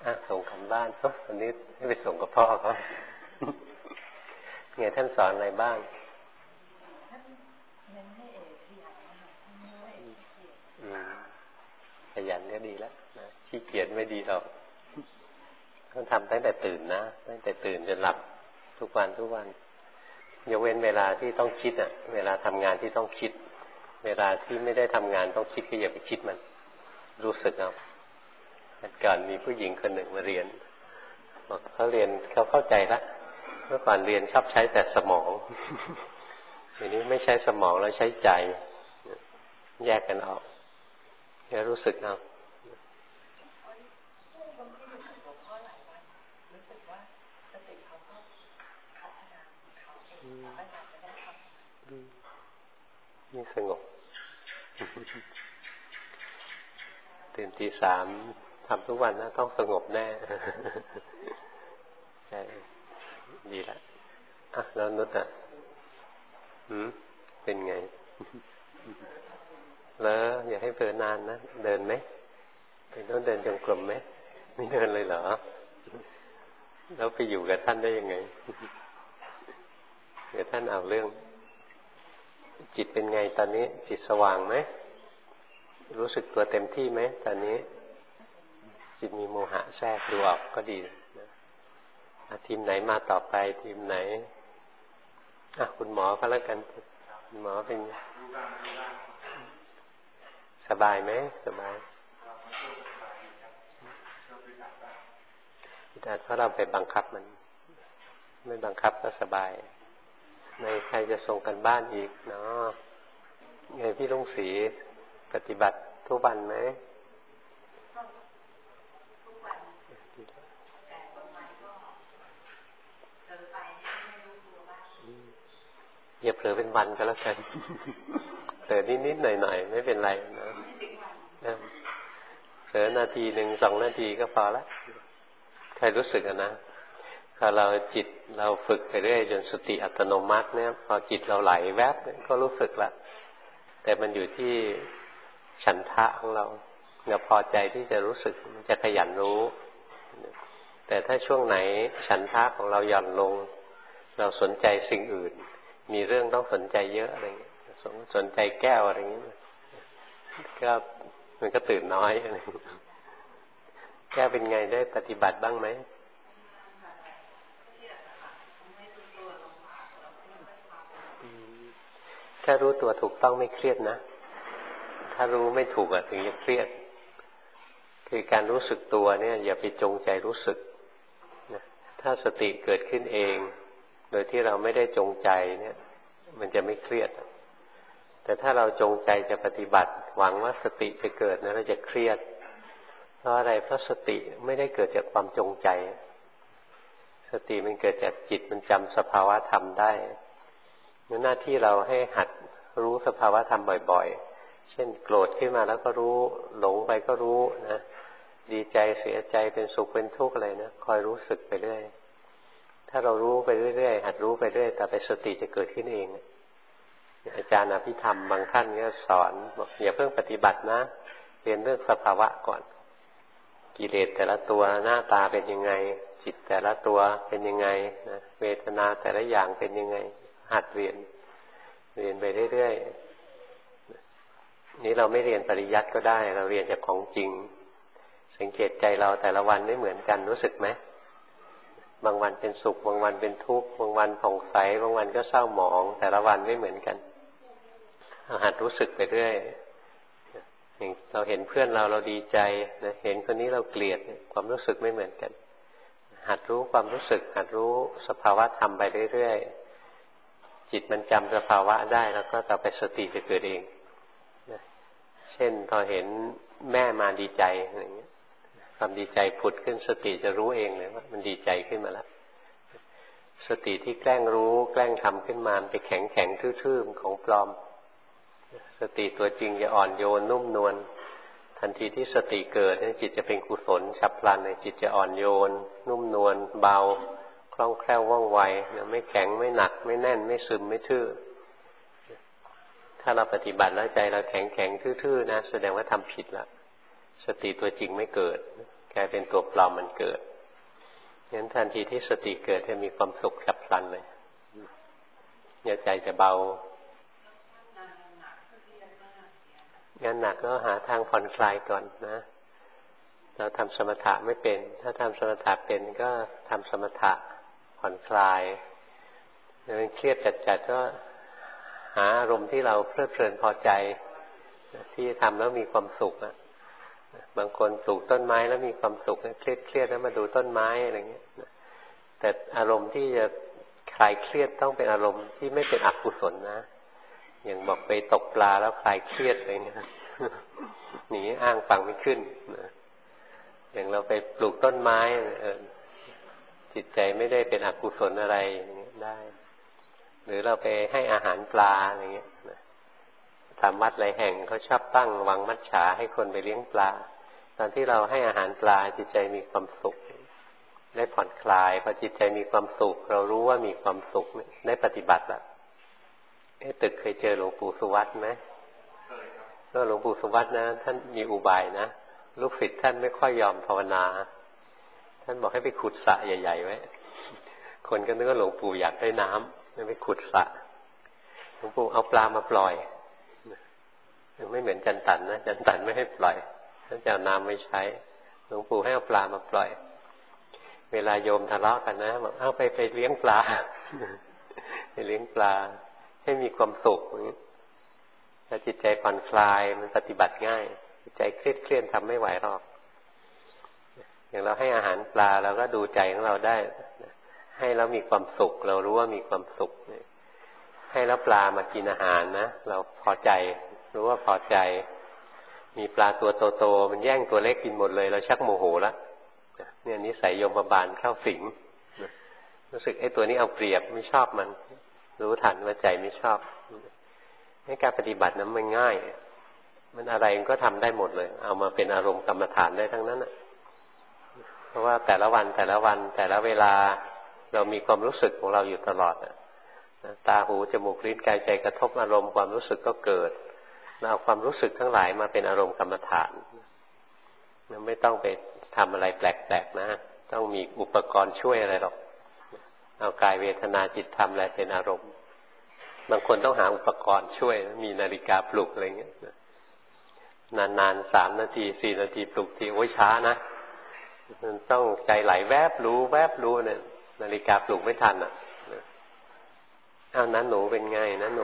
ส่งกันบ้านวันนี้ให้ไปส่งกับพ่อเขาไงท่านสอนอะไรบ้างขยันก็ดีแล้วนะขี้เกียจไม่ดีหรอกต้องทำตั้งแต่ตื่นนะตั้งแต่ตื่นจนหลับทุกวันยกเว้นเวลาที่ต้องคิดเวลาทำงานที่ต้องคิดเวลาที่ไม่ได้ทำงานต้องคิดก็อย่าไปคิดมันรู้สึกเอาก่อนมีผู้หญิงคนหนึ่งมาเรียนบอกเขาเรียนเขาเข้าใจละเมื่อก่อนเรียนชอบใช้แต่สมองทีนี้ไม่ใช้สมองแล้วใช้ใจแยกกันออกแค่รู้สึกเอานี่สงบตื่นตี 3ทำทุกวันนะต้องสงบแน่ใช่ดีละแล้วนุชเป็นไงแล้วอย่าให้เผลอนานนะเดินไหมเป็นต้องเดินจงกรมไหมไม่เดินเลยเหรอแล้วไปอยู่กับท่านได้ยังไงเดี๋ยวท่านเอาเรื่องจิตเป็นไงตอนนี้จิตสว่างไหมรู้สึกตัวเต็มที่ไหมตอนนี้จิตมีโมหะแทรกดูออกก็ดีนะทีมไหนมาต่อไปทีมไหนคุณหมอก็แล้วกันคุณหมอเป็นสบายไหมสบายแต่ถ้าเราไปบังคับมันไม่บังคับก็สบายในใครจะส่งกันบ้านอีกเนาะไงพี่ลุงศรีปฏิบัติทุกวันไหมอย่าเผลอเป็นวันก็แล้วกันเผลอนิดๆหน่อยๆไม่เป็นไรนะเผลอนาทีหนึ่ง2 นาทีก็พอละใครรู้สึกนะพอเราจิตเราฝึกไปเรื่อยจนสติอัตโนมัติเนี่ยพอจิตเราไหลแวบก็รู้สึกละแต่มันอยู่ที่ฉันทะของเราพอใจที่จะรู้สึกมันจะขยันรู้แต่ถ้าช่วงไหนฉันทะของเราหย่อนลงเราสนใจสิ่งอื่นมีเรื่องต้องสนใจเยอะอะไรเงี้ยสนใจแก้วอะไรเงี้ยก็มันก็ตื่นน้อยอะไรแก้วเป็นไงได้ปฏิบัติบ้างไหมถ้ารู้ตัวถูกต้องไม่เครียดนะถ้ารู้ไม่ถูกถึงจะเครียดคือการรู้สึกตัวเนี่ยอย่าไปจงใจรู้สึกนะถ้าสติเกิดขึ้นเองโดยที่เราไม่ได้จงใจเนี่ยมันจะไม่เครียดแต่ถ้าเราจงใจจะปฏิบัติหวังว่าสติจะเกิดนะเราจะเครียดเพราะอะไรเพราะสติไม่ได้เกิดจากความจงใจสติมันเกิดจากจิตมันจำสภาวะธรรมได้หน้าที่เราให้หัดรู้สภาวะธรรมบ่อยๆเช่นโกรธขึ้นมาแล้วก็รู้หลงไปก็รู้นะดีใจเสียใจเป็นสุขเป็นทุกข์อะไรนะคอยรู้สึกไปเรื่อยถ้าเรารู้ไปเรื่อยๆหัดรู้ไปเรื่อยแต่ไปสติจะเกิดขึ้นเองอาจารย์อภิธรรมบางท่านก็สอนบอกอย่าเพิ่งปฏิบัตินะเรียนเรื่องสภาวะก่อนกิเลสแต่ละตัวหน้าตาเป็นยังไงจิตแต่ละตัวเป็นยังไงนะเวทนาแต่ละอย่างเป็นยังไงหัดเรียนไปเรื่อยๆนี้เราไม่เรียนปริยัติก็ได้เราเรียนจากของจริงสังเกตใจเราแต่ละวันไม่เหมือนกันรู้สึกไหมบางวันเป็นสุขบางวันเป็นทุกข์บางวันผ่องใสบางวันก็เศร้าหมองแต่ละวันไม่เหมือนกันหัดรู้สึกไปเรื่อยเราเห็นเพื่อนเราดีใจนะเห็นคนนี้เราเกลียดความรู้สึกไม่เหมือนกันหัดรู้ความรู้สึกหัดรู้สภาวะธรรมไปเรื่อยๆจิตมันจำสภาวะได้แล้วก็ต่อไปสติจะเกิดเองนะเช่นพอเห็นแม่มาดีใจอะไรเงี้ยความดีใจผุดขึ้นสติจะรู้เองเลยว่ามันดีใจขึ้นมาแล้วสติที่แกล้งรู้แกล้งทำขึ้นมาไปแข็งทื่อๆของปลอมสติตัวจริงจะอ่อนโยนนุ่มนวลทันทีที่สติเกิดจิตจะเป็นกุศลฉับพลันจิตจะอ่อนโยนนุ่มนวลเบาคล่องแคล่วว่องไวไม่แข็งไม่หนักไม่แน่นไม่ซึมไม่ทื่อถ้าเราปฏิบัติแล้วใจเราแข็งทื่อๆนะแสดงว่าทำผิดละสติตัวจริงไม่เกิดกลายเป็นตัวปลอมมันเกิดงั้นทันทีที่สติเกิดจะมีความสุขฉับพลันเลยเนี่ยใจจะเบางานหนักก็หาทางผ่อนคลายก่อนนะเราทำสมถะไม่เป็นถ้าทำสมถะเป็นก็ทำสมถะผ่อนคลายถ้าเครียดจัดๆก็หาอารมณ์ที่เราเพลิดเพลินพอใจที่ทำแล้วมีความสุขบางคนปลูกต้นไม้แล้วมีความสุขเครียดแล้วมาดูต้นไม้อะไรเงี้ยแต่อารมณ์ที่จะคลายเครียดต้องเป็นอารมณ์ที่ไม่เป็นอกุศลนะอย่างบอกไปตกปลาแล้วคลายเครียดอะไรเงี้ยหนีอ้างฟังไม่ขึ้นอย่างเราไปปลูกต้นไม้จิตใจไม่ได้เป็นอกุศลอะไรอย่างเงี้ยได้หรือเราไปให้อาหารปลาอะไรเงี้ยทำวัดหลายแห่งเขาชอบตั้งวังมัจฉาให้คนไปเลี้ยงปลาตอนที่เราให้อาหารปลาจิตใจมีความสุขได้ผ่อนคลายพอจิตใจมีความสุขเรารู้ว่ามีความสุขได้ปฏิบัติแล้วตึกเคยเจอหลวงปู่สุวัตไหมก็หลวงปู่สุวัตนะท่านมีอุบายนะลูกศิษย์ท่านไม่ค่อยยอมภาวนาท่านบอกให้ไปขุดสระใหญ่ๆไว้คนก็นึกว่าหลวงปู่อยากได้น้ำไม่ไปขุดสระหลวงปู่เอาปลามาปล่อยไม่เหมือนจันตันนะจันตันไม่ให้ปล่อยท่านจะเอาน้ำไม่ใช้หลวงปู่ให้เอาปลามาปล่อยเวลาโยมทะเลาะกันนะบอกเอาไปเลี้ยงปลาไปเลี้ยงปลาให้มีความสุขถ้าจิตใจผ่อนคลายมันปฏิบัติง่ายจิตใจเครียดทำไม่ไหวหรอกอย่างเราให้อาหารปลาเราก็ดูใจของเราได้ให้แล้วมีความสุขเรารู้ว่ามีความสุขให้แล้วปลามากินอาหารนะเราพอใจรู้ว่าพอใจมีปลาตัวโตๆมันแย่งตัวเล็กกินหมดเลยเราชักโมโหแล้วเนี่ยนิสัยโยมบาลเข้าสิงรู้สึกไอ้ตัวนี้เอาเปรียบไม่ชอบมันรู้ทันว่าใจไม่ชอบให้การปฏิบัตินั้นมันง่ายมันอะไรมันก็ทำได้หมดเลยเอามาเป็นอารมณ์กรรมฐานได้ทั้งนั้นนะเพราะว่าแต่ละวันแต่ละเวลาเรามีความรู้สึกของเราอยู่ตลอดตาหูจมูกลิ้นกายใจกระทบอารมณ์ความรู้สึกก็เกิดเราเอาความรู้สึกทั้งหลายมาเป็นอารมณ์กรรมฐานไม่ต้องไปทำอะไรแปลกๆนะต้องมีอุปกรณ์ช่วยอะไรหรอกเอากายเวทนาจิตธรรมอะไรเป็นอารมณ์บางคนต้องหาอุปกรณ์ช่วยมีนาฬิกาปลุกอะไรเงี้ยนานๆ3 นาที4 นาทีปลุกทีโอ้ยช้านะมันต้องใจไหลแวบรู้เนี่ยนาฬิกาปลุกไม่ทันอ้าวนั้นหนูเป็นไงนะหนู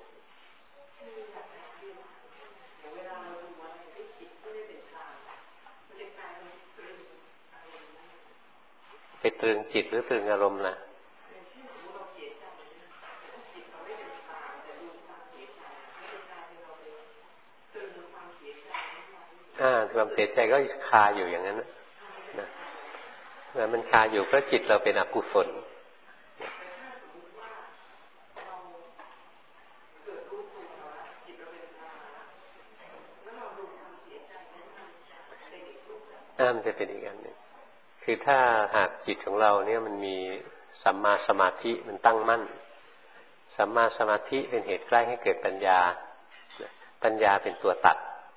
ไปตรึงจิตหรือตรึงอารมณ์ล่ะความเสียใจก็คาอยู่อย่างนั้นนะแล้วมันคาอยู่เพราะจิตเราเป็นอกุศลมันจะเป็นอีกอันหนึ่งคือถ้าหากจิตของเราเนี่ยมันมีสัมมาสมาธิมันตั้งมั่นสัมมาสมาธิเป็นเหตุใกล้ให้เกิดปัญญาปัญญาเป็นตัวตัด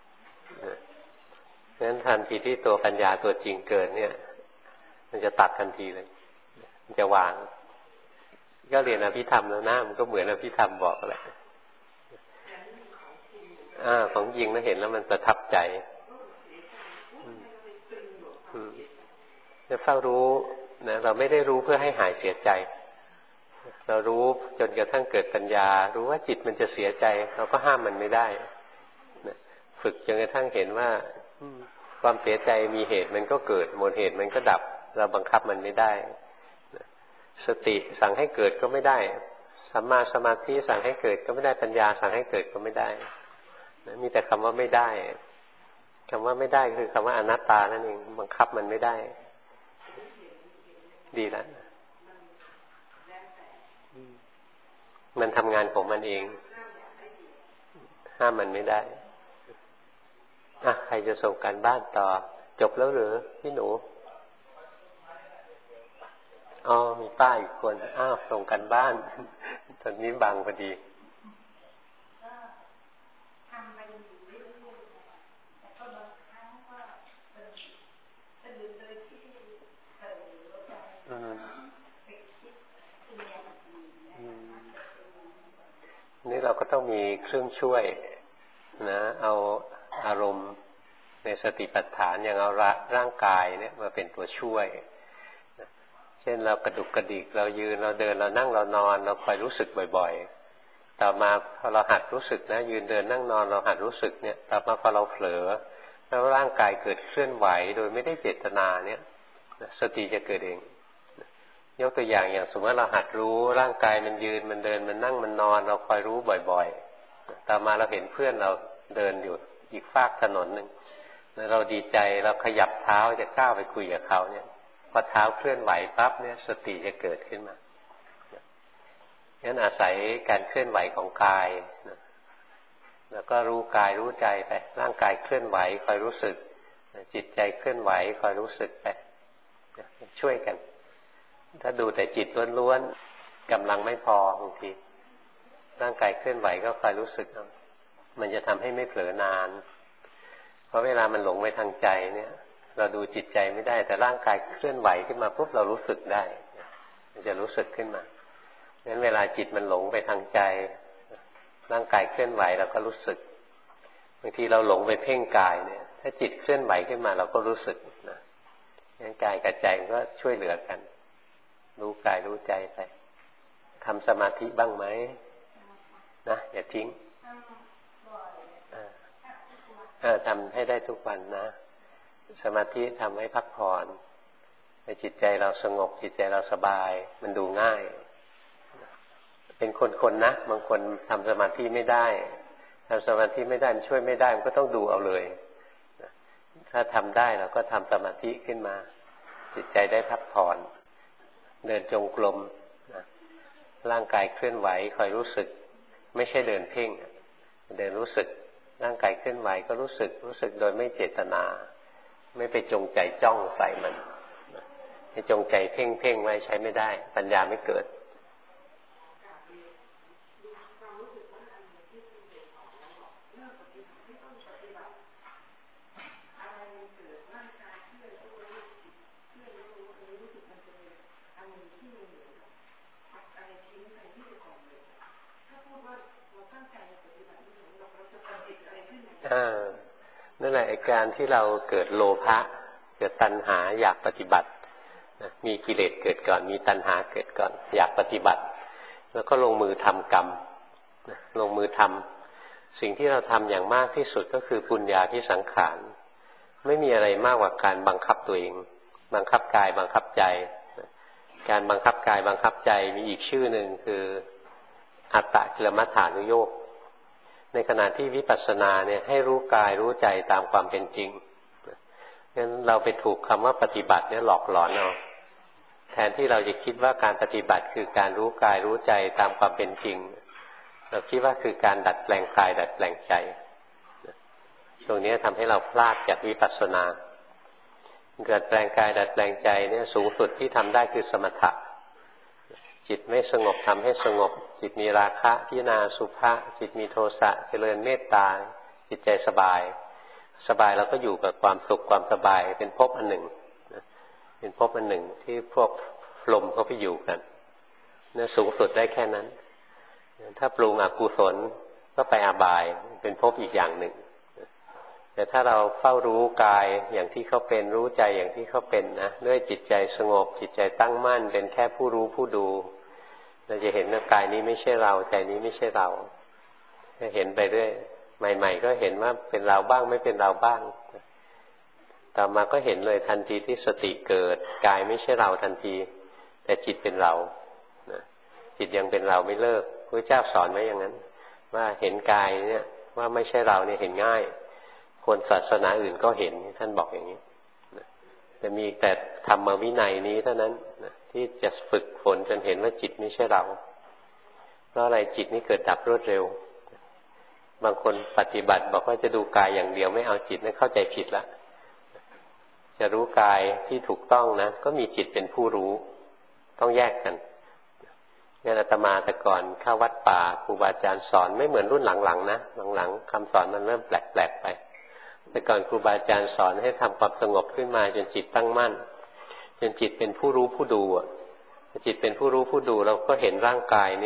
เพราะฉะนั้นทันทีที่ตัวปัญญาตัวจริงเกิดเนี่ยมันจะตัดทันทีเลยมันจะวางก็เรียนอภิธรรมแล้วนะมันก็เหมือนอภิธรรมบอกแหละของจริงแล้วเห็นแล้วมันประทับใจจะเฝ้ารู้นะเราไม่ได้รู้เพื่อให้หายเสียใจเรารู้จนกระทั่งเกิดปัญญารู้ว่าจิตมันจะเสียใจเราก็ห้ามมันไม่ได้นะฝึกจนกระทั่งเห็นว่าความเสียใจมีเหตุมันก็เกิดหมดเหตุมันก็ดับเราบังคับมันไม่ได้สติสั่งให้เกิดก็ไม่ได้สัมมาสมาธิสั่งให้เกิดก็ไม่ได้ปัญญาสั่งให้เกิดก็ไม่ได้มีแต่คำว่าไม่ได้คำว่าไม่ได้คือคำว่าอนัตตานั่นเองบังคับมันไม่ได้ดีแล้วมันทำงานของมันเองห้ามมันไม่ได้ใครจะส่งการบ้านต่อจบแล้วหรือพี่หนูมีป้าอีกคนส่งการบ้านตอนนี้บังพอดีเราก็ต้องมีเครื่องช่วยนะเอาอารมณ์ในสติปัฏฐานอย่างเอาร่างกายเนี่ยมาเป็นตัวช่วยเช่นเรากระดุกกระดิกเรายืนเราเดินเรานั่งเรานอนเราคอยรู้สึกบ่อยๆต่อมาพอเราหัดรู้สึกนะยืนเดินนั่งนอนเราหัดรู้สึกเนี่ยต่อมาพอเราเผลอแล้วร่างกายเกิดเคลื่อนไหวโดยไม่ได้เจตนาเนี่ยสติจะเกิดเองยกตัวอย่างสมมติเราหัดรู้ร่างกายมันยืนมันเดินมันนั่งมันนอนเราคอยรู้บ่อยๆต่อมาเราเห็นเพื่อนเราเดินอยู่อีกฟากถนนนึงเราดีใจเราขยับเท้าจะก้าวไปคุยกับเขาเนี่ยพอเท้าเคลื่อนไหวปั๊บเนี่ยสติจะเกิดขึ้นมางั้นอาศัยการเคลื่อนไหวของกายแล้วก็รู้กายรู้ใจไปร่างกายเคลื่อนไหวคอยรู้สึกจิตใจเคลื่อนไหวคอยรู้สึกไปช่วยกันถ้าดูแต่จิตล้วนๆกำลังไม่พอบางทีร่างกายเคลื่อนไหวก็คอยรู้สึกมันจะทำให้ไม่เผลอนานเพราะเวลามันหลงไปทางใจเนี่ยเราดูจิตใจไม่ได้แต่ร่างกายเคลื่อนไหวขึ้นมาปุ๊บเรารู้สึกได้มันจะรู้สึกขึ้นมางั้นเวลาจิตมันหลงไปทางใจร่างกายเคลื่อนไหวเราก็รู้สึกบางทีเราหลงไปเพ่งกายเนี่ยถ้าจิตเคลื่อนไหวขึ้นมาเราก็รู้สึกนะงั้นกายกับใจมันก็ช่วยเหลือกันรู้กายรู้ใจไปทำสมาธิบ้างไหมนะอย่าทิ้งทำให้ได้ทุกวันนะสมาธิทำให้พักผ่อนให้จิตใจเราสงบจิตใจเราสบายมันดูง่ายเป็นคนๆนะบางคนทำสมาธิไม่ได้ทำสมาธิไม่ได้มันช่วยไม่ได้มันก็ต้องดูเอาเลยถ้าทำได้เราก็ทำสมาธิขึ้นมาจิตใจได้พักผ่อนเดินจงกรมร่างกายเคลื่อนไหวคอยรู้สึกไม่ใช่เดินเพ่งเดินรู้สึกร่างกายเคลื่อนไหวก็รู้สึกโดยไม่เจตนาไม่ไปจงใจจ้องใส่มันให้จงใจเพ่งไว้ใช้ไม่ได้ปัญญาไม่เกิดนั่นแหละการที่เราเกิดโลภะเกิดตัณหาอยากปฏิบัติมีกิเลสเกิดก่อนมีตัณหาเกิดก่อนอยากปฏิบัติแล้วก็ลงมือทำกรรมลงมือทำสิ่งที่เราทำอย่างมากที่สุดก็คือปุญญาภิสังขารไม่มีอะไรมากกว่าการบังคับตัวเองบังคับกายบังคับใจการบังคับกายบังคับใจมีอีกชื่อหนึ่งคืออัตตกิลมัฏฐานุโยคในขณะที่วิปัสสนาเนี่ยให้รู้กายรู้ใจตามความเป็นจริงงั้นเราไปถูกคำว่าปฏิบัติเนี่ยหลอกหลอนเอาแทนที่เราจะคิดว่าการปฏิบัติคือการรู้กายรู้ใจตามความเป็นจริงเราคิดว่าคือการดัดแปลงกายดัดแปลงใจตรงนี้ทำให้เราพลาดจากวิปัสสนาดัดแปลงกายดัดแปลงใจเนี่ยสูงสุดที่ทำได้คือสมถะจิตไม่สงบทำให้สงบจิตมีราคะพิจารณาสุภะจิตมีโทสะเจริญเมตตาจิตใจสบายเราก็อยู่กับความสุขความสบายเป็นภพอันหนึ่งเป็นภพอันหนึ่งที่พวกพรหมเขาไปอยู่กันเนี่ยสูงสุดได้แค่นั้นถ้าปรุงอกุศลก็ไปอบายเป็นภพอีกอย่างหนึ่งแต่ถ้าเราเฝ้ารู้กายอย่างที่เขาเป็นรู้ใจอย่างที่เขาเป็นนะด้วยจิตใจสงบจิตใจตั้งมั่นเป็นแค่ผู้รู้ผู้ดูเราจะเห็นว่ากายนี้ไม่ใช่เราใจนี้ไม่ใช่เราจะเห็นไปเรื่อยใหม่ๆก็เห็นว่าเป็นเราบ้างไม่เป็นเราบ้างต่อมาก็เห็นเลยทันทีที่สติเกิดกายไม่ใช่เราทันทีแต่จิตเป็นเราจิตยังเป็นเราไม่เลิกพระเจ้าสอนไว้อย่างนั้นว่าเห็นกายเนี่ยว่าไม่ใช่เราเนี่ยเห็นง่ายคนศาสนาอื่นก็เห็นท่านบอกอย่างนี้แต่มีแต่ธรรมวินัยนี้เท่านั้นที่จะฝึกฝนจนเห็นว่าจิตไม่ใช่เราเพราะอะไรจิตนี้เกิดดับรวดเร็วบางคนปฏิบัติบอกว่าจะดูกายอย่างเดียวไม่เอาจิตนั่นเข้าใจผิดละจะรู้กายที่ถูกต้องนะก็มีจิตเป็นผู้รู้ต้องแยกกันงั้นอาตมาแต่ก่อนเข้าวัดป่าครูบาอาจารย์สอนไม่เหมือนรุ่นหลังๆนะหลังๆคำสอนมันเริ่มแปลกๆไปแต่ก่อนครูบาอาจารย์สอนให้ทำความสงบขึ้นมาจนจิตตั้งมั่นจนจิตเป็นผู้รู้ผู้ดูจิตเป็นผู้รู้ผู้ดูเราก็เห็นร่างกายเนี่ย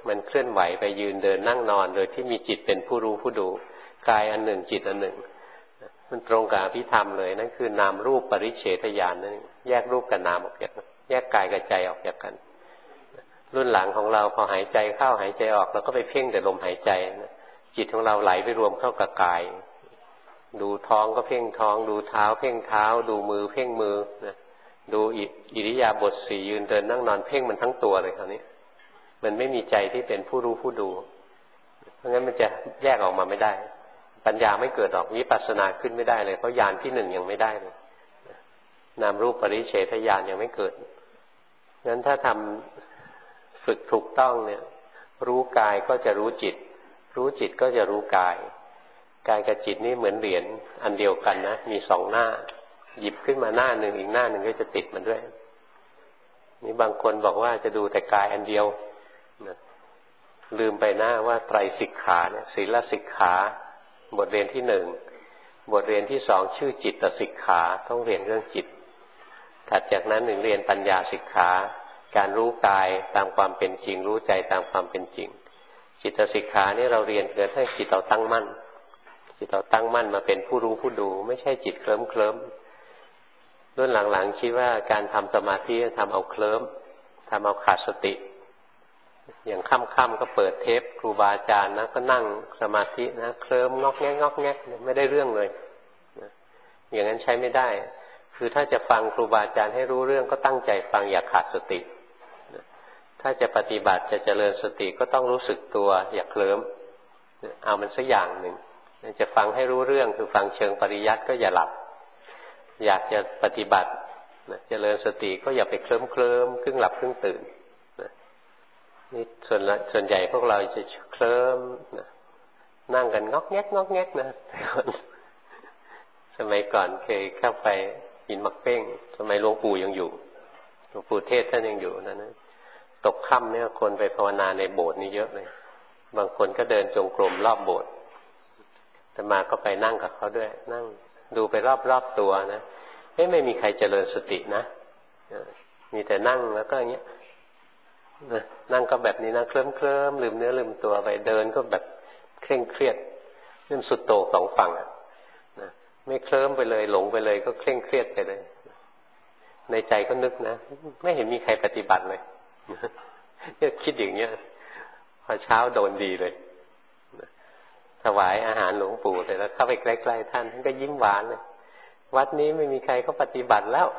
มันเคลื่อนไหวไปยืนเดินนั่งนอนโดยที่มีจิตเป็นผู้รู้ผู้ดูกายอันหนึ่งจิตอันหนึ่งมันตรงกับอภิธรรมเลยนั่นคือนามรูปปริเฉทญาณนั่นแยกรูปกับนามออกจากกันแยกกายกับใจออกจากกันรุ่นหลังของเราพอหายใจเข้าหายใจออกเราก็ไปเพ่งแต่ลมหายใจจิตของเราไหลไปรวมเข้ากับกายดูท้องก็เพ่งท้องดูเท้าเพ่งเท้าดูมือเพ่งมือนะดูอิริยาบถสี่ยืนเดินนั่งนอนเพ่งมันทั้งตัวเลยคราวนี้มันไม่มีใจที่เป็นผู้รู้ผู้ดูเพราะงั้นมันจะแยกออกมาไม่ได้ปัญญาไม่เกิดออกวิปัสสนาขึ้นไม่ได้เลยเพราะญาณที่หนึ่งยังไม่ได้เลยนามรูปปริเฉทญาณยังไม่เกิดงั้นถ้าทำฝึกถูกต้องเนี่ยรู้กายก็จะรู้จิตรู้จิตก็จะรู้กายกายกับจิตนี่เหมือนเหรียญอันเดียวกันนะมีสองหน้าหยิบขึ้นมาหน้าหนึ่งอีกหน้าหนึ่งก็จะติดมันด้วยนี่บางคนบอกว่าจะดูแต่กายอันเดียวนะลืมไปหน้าว่าไตรสิกขาเนี่ยศีลสิกขาบทเรียนที่หนึ่งบทเรียนที่สองชื่อจิตสิกขาต้องเรียนเรื่องจิตถัดจากนั้นหนึ่งเรียนปัญญาสิกขาการรู้กายตามความเป็นจริงรู้ใจตามความเป็นจริงจิตสิกขานี่เราเรียนเพื่อให้จิตเราตั้งมั่นจิตเราตั้งมั่นมาเป็นผู้รู้ผู้ดูไม่ใช่จิตเคลิ้มรุ่นหลังๆคิดว่าการทำสมาธิทำเอาเคลิ้มทำเอาขาดสติอย่างค่ำๆก็เปิดเทปครูบาอาจารย์นะก็นั่งสมาธินะเคลิ้มงอกแงกงอกแงกไม่ได้เรื่องเลยอย่างนั้นใช้ไม่ได้คือถ้าจะฟังครูบาอาจารย์ให้รู้เรื่องก็ตั้งใจฟังอย่าขาดสติถ้าจะปฏิบัติจะเจริญสติก็ต้องรู้สึกตัวอย่าเคลิ้มเอามันสักอย่างหนึ่งจะฟังให้รู้เรื่องคือฟังเชิงปริยัติก็อย่าหลับอยากจะปฏิบัติเจริญสติก็อย่าไปเคลิ้มครึ่งหลับครึ่งตื่นนี่ส่วนใหญ่พวกเราจะเคลิ้มนั่งกันงอกแงกงอกแงกนะสมัยก่อนเคยเข้าไปกินมักเป้งสมัยหลวงปู่ยังอยู่หลวงปู่เทศท่านยังอยู่นะตกค่ำเนี่ยคนไปภาวนาในโบสถ์นี่เยอะเลยบางคนก็เดินจงกรมรอบโบสถ์แต่มาก็ไปนั่งกับเขาด้วยนั่งดูไปรอบตัวนะไม่มีใครเจริญสตินะมีแต่นั่งแล้วก็อย่างเงี้ยนั่งก็แบบนี้นะเคลิ้มลืมเนื้อลืมตัวไปเดินก็แบบเคร่งเครียดนั่นสุดโต่งสองฝั่งนะไม่เคลิ้มไปเลยหลงไปเลยก็เคร่งเครียดไปเลยในใจก็นึกนะไม่เห็นมีใครปฏิบัติเลยเนี่ยคิดอย่างเงี้ยพอเช้าโดนดีเลยถวายอาหารหลวงปู่เสร็จแล้วเข้าไปใกล้ๆท่านก็ยิ้มหวานเลยวัดนี้ไม่มีใครเขาปฏิบัติแล้ว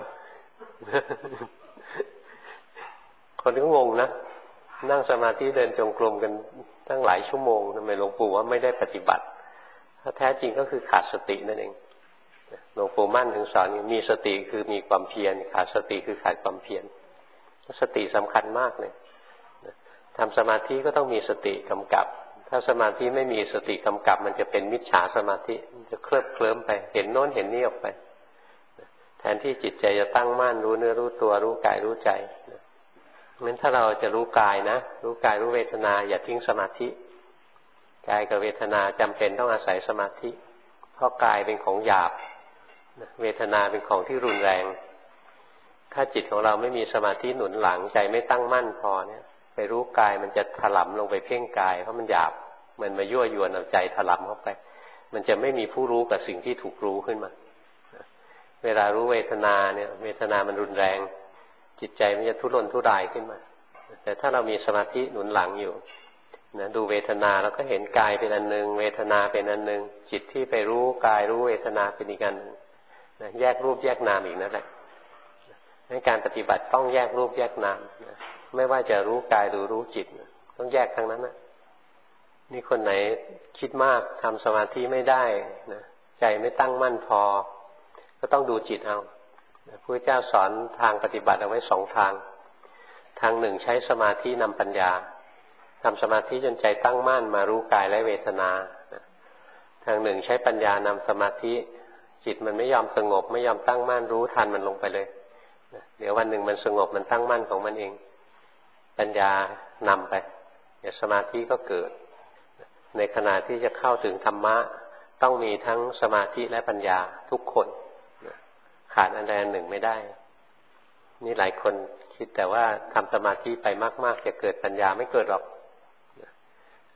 คนก็งงนะนั่งสมาธิเดินจงกรมกันตั้งหลายชั่วโมงทำไมหลวงปู่ว่าไม่ได้ปฏิบัติถ้าแท้จริงก็คือขาดสตินั่นเองหลวงปู่มั่นถึงสอนมีสติคือมีความเพียรขาดสติคือขาดความเพียรสติสำคัญมากเลยทำสมาธิก็ต้องมีสติกำกับถ้าสมาธิไม่มีสติกำกับมันจะเป็นมิจฉาสมาธิมันจะเคลิ้มไปเห็นโน้นเห็นนี่ออกไปแทนที่จิตใจจะตั้งมั่นรู้เนื้อรู้ตัวรู้กายรู้ใจงั้นถ้าเราจะรู้กายนะรู้กายรู้เวทนาอย่าทิ้งสมาธิกายกับเวทนาจำเป็นต้องอาศัยสมาธิเพราะกายเป็นของหยาบเวทนาเป็นของที่รุนแรงถ้าจิตของเราไม่มีสมาธิหนุนหลังใจไม่ตั้งมั่นพอเนี่ยไปรู้กายมันจะถลำลงไปเพ่งกายเพราะมันหยาบมันมายั่วยวนเอาใจถลำเข้าไปมันจะไม่มีผู้รู้กับสิ่งที่ถูกรู้ขึ้นมาเวลารู้เวทนาเนี่ยเวทนามันรุนแรงจิตใจมันจะทุรนทุรายขึ้นมาแต่ถ้าเรามีสมาธิหนุนหลังอยู่นะดูเวทนาเราก็เห็นกายเป็นอันนึงเวทนาเป็นอันนึงจิตที่ไปรู้กายรู้เวทนาเป็นอีกอันนึงนะแยกรูปแยกนามอีกนั่นแหละในการปฏิบัติต้องแยกรูปแยกนามนะไม่ว่าจะรู้กายหรือรู้จิตต้องแยกทั้งนั้นนะนี่คนไหนคิดมากทำสมาธิไม่ได้นะใจไม่ตั้งมั่นพอก็ต้องดูจิตเอาพระพุทธเจ้าสอนทางปฏิบัติเอาไว้สองทางทางหนึ่งใช้สมาธินำปัญญาทำสมาธิจนใจตั้งมั่นมารู้กายและเวทนาทางหนึ่งใช้ปัญญานำสมาธิจิตมันไม่ยอมสงบไม่ยอมตั้งมั่นรู้ทันมันลงไปเลยเดี๋ยววันหนึ่งมันสงบมันตั้งมั่นของมันเองปัญญานำไปเดี๋ยวสมาธิก็เกิดในขณะที่จะเข้าถึงธรรมะต้องมีทั้งสมาธิและปัญญาทุกคนขาดอันใดอันหนึ่งไม่ได้นี่หลายคนคิดแต่ว่าทำสมาธิไปมากๆจะเกิดปัญญาไม่เกิดหรอก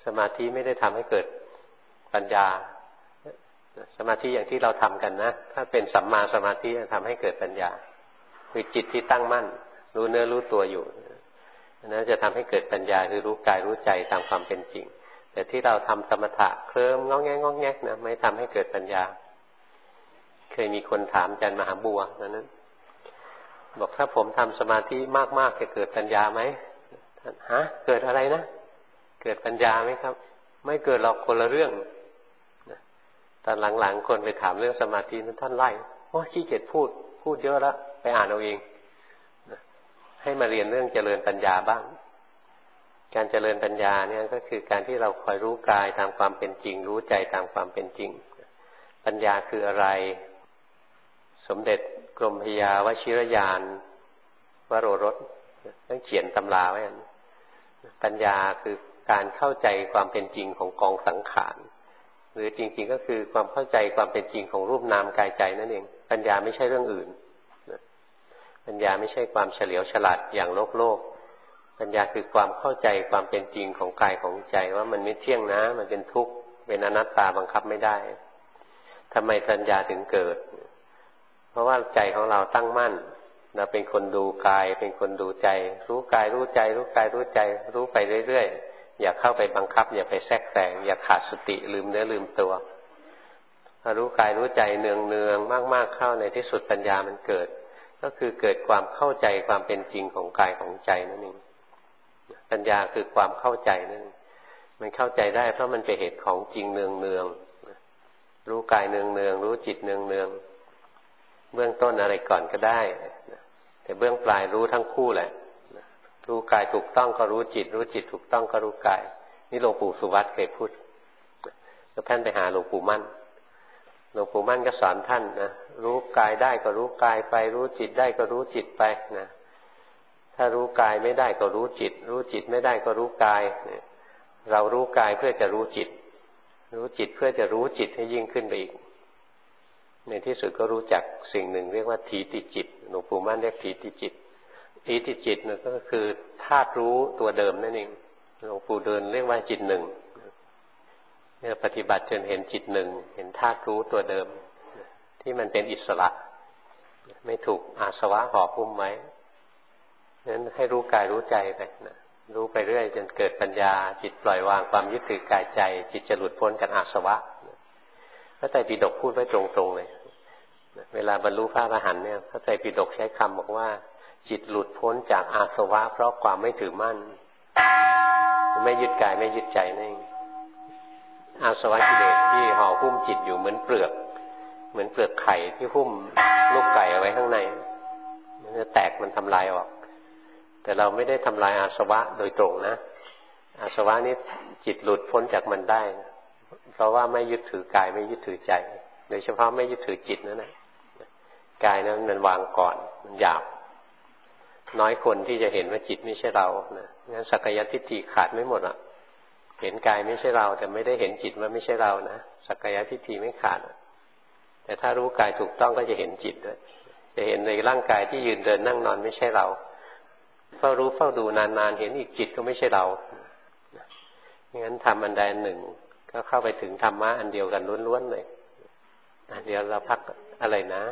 สมาธิไม่ได้ทำให้เกิดปัญญาสมาธิอย่างที่เราทำกันนะถ้าเป็นสัมมาสมาธิจะทำให้เกิดปัญญาคือจิตที่ตั้งมั่นรู้เนื้อรู้ตัวอยู่นั้นจะทำให้เกิดปัญญาคือรู้กายรู้ใจตามความเป็นจริงแต่ที่เราทำสมถะเคลิ้มงอกแงกงอกแงกนะไม่ทำให้เกิดปัญญาเคยมีคนถามอาจารย์มหาบัวนั้นบอกถ้าผมทำสมาธิมากๆจะเกิดปัญญาไหมฮะเกิดอะไรนะเกิดปัญญาไหมครับไม่เกิดหรอกคนละเรื่องตอนหลังๆคนไปถามเรื่องสมาธินั้นท่านไล่โอ้ขี้เกียจพูดเยอะแล้วไปอ่านเอาเองให้มาเรียนเรื่องเจริญปัญญาบ้างการเจริญปัญญาเนี่ยก็คือการที่เราคอยรู้กายตามความเป็นจริงรู้ใจตามความเป็นจริงปัญญาคืออะไรสมเด็จกรมพยาวชิรยานวโรรสต้องเขียนตำราไว้ปัญญาคือการเข้าใจความเป็นจริงของกองสังขารหรือจริงๆก็คือความเข้าใจความเป็นจริงของรูปนามกายใจนั่นเองปัญญาไม่ใช่เรื่องอื่นปัญญาไม่ใช่ความเฉลียวฉลาดอย่างโลกปัญญาคือความเข้าใจความเป็นจริงของกายของใจว่ามันไม่เที่ยงนะมันเป็นทุกข์เป็นอนัตตาบังคับไม่ได้ทำไมปัญญาถึงเกิดเพราะว่าใจของเราตั้งมั่นเราเป็นคนดูกายเป็นคนดูใจรู้กายรู้ใจรู้กายรู้ใจรู้ไปเรื่อยๆอย่าเข้าไปบังคับอย่าไปแทรกแซงอย่าขาดสติลืมเนื้อลืมตัวถ้ารู้กายรู้ใจเนืองๆมากๆเข้าในที่สุดปัญญามันเกิดก็คือเกิดความเข้าใจความเป็นจริงของกายของใจนั่นเองปัญญาคือความเข้าใจนั่นมันเข้าใจได้เพราะมันเป็นเหตุของจริงเนืองๆรู้กายเนืองๆรู้จิตเนืองๆเบื้องต้นอะไรก่อนก็ได้แต่เบื้องปลายรู้ทั้งคู่แหละรู้กายถูกต้องก็รู้จิตรู้จิตถูกต้องก็รู้กายนี่หลวงปู่สุวัตเคยพูดแล้วท่านไปหาหลวงปู่มั่นหลวงปู่มั่นก็สอนท่านนะรู้กายได้ก็รู้กายไปรู้จิตได้ก็รู้จิตไปนะถ้ารู้กายไม่ได้ก็รู้จิตรู้จิตไม่ได้ก็รู้กายเรารู้กายเพื่อจะรู้จิตรู้จิตเพื่อจะรู้จิตให้ยิ่งขึ้นไปอีกในที่สุดก็รู้จักสิ่งหนึ่งเรียกว่าถีติจิตหลวงปู่มั่นเรียกถีติจิตถีติจิตเนี่ยก็คือธาตุรู้ตัวเดิมนั่นเองหลวงปู่เดินเรียกว่าจิตหนึ่งเนี่ยปฏิบัติจนเห็นจิตหนึ่งเห็นธาตุรู้ตัวเดิมที่มันเป็นอิสระไม่ถูกอาสวะห่อหุ้มไว้นั้นให้รู้กายรู้ใจไปนะรู้ไปเรื่อยจนเกิดปัญญาจิตปล่อยวางความยึดถือกายใจจิตจะหลุดพ้นจากอาสวะพระไตรปิฎกพูดไว้ตรงๆเลยเวลาบรรลุพระอรหันต์เนี่ยพระไตรปิฎกใช้คำบอกว่าจิตหลุดพ้นจากอาสวะเพราะความไม่ถือมั่นไม่ยึดกายไม่ยึดใจนั่นเองอาสวะกิเลสที่ห่อหุ้มจิตอยู่เหมือนเปลือกไข่ที่หุ้มลูกไก่เอาไว้ข้างในมันจะแตกมันทำลายออกแต่เราไม่ได้ทำลายอาสวะโดยตรงนะอาสวะนี้จิตหลุดพ้นจากมันได้เพราะว่าไม่ยึดถือกายไม่ยึดถือใจโดยเฉพาะไม่ยึดถือจิตนั่นแหละกายนั้นมันวางก่อนมันหยาบน้อยคนที่จะเห็นว่าจิตไม่ใช่เรานะงั้นสักกายทิฏฐิขาดไม่หมดอ่ะเห็นกายไม่ใช่เราแต่ไม่ได้เห็นจิตว่าไม่ใช่เรานะสักกายทิฏฐิไม่ขาดแต่ถ้ารู้กายถูกต้องก็จะเห็นจิตด้วยจะเห็นในร่างกายที่ยืนเดินนั่งนอนไม่ใช่เราเฝ้ารู้เฝ้าดูนานๆเห็นอีกจิตก็ไม่ใช่เรางั้นทำอันใดอันหนึ่งก็เข้าไปถึงธรรมะอันเดียวกันล้วนๆเลยเดี๋ยวเราพักอะไรนะ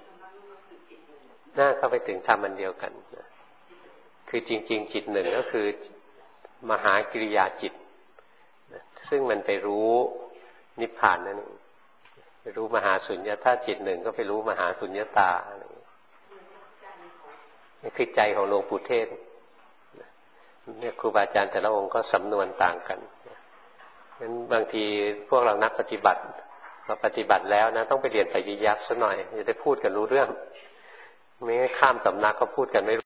น่าเข้าไปถึงธรรมอันเดียวกันคือจริงๆจิตหนึ่งก็คือมหากิริยาจิตซึ่งมันไปรู้นิพพานนั่นเองไปรู้มหาสุญญตาจิตหนึ่งก็ไปรู้มหาสุญญตานี่คือใจของหลวงปู่เทศเนี่ยครูบาอาจารย์แต่ละองค์ก็สำนวนต่างกันงั้นบางทีพวกเรานักปฏิบัติเราปฏิบัติแล้วนะต้องไปเรียนไตรปิฎกซะหน่อยจะได้พูดกันรู้เรื่องไม่งั้นข้ามสำนักก็พูดกันไม่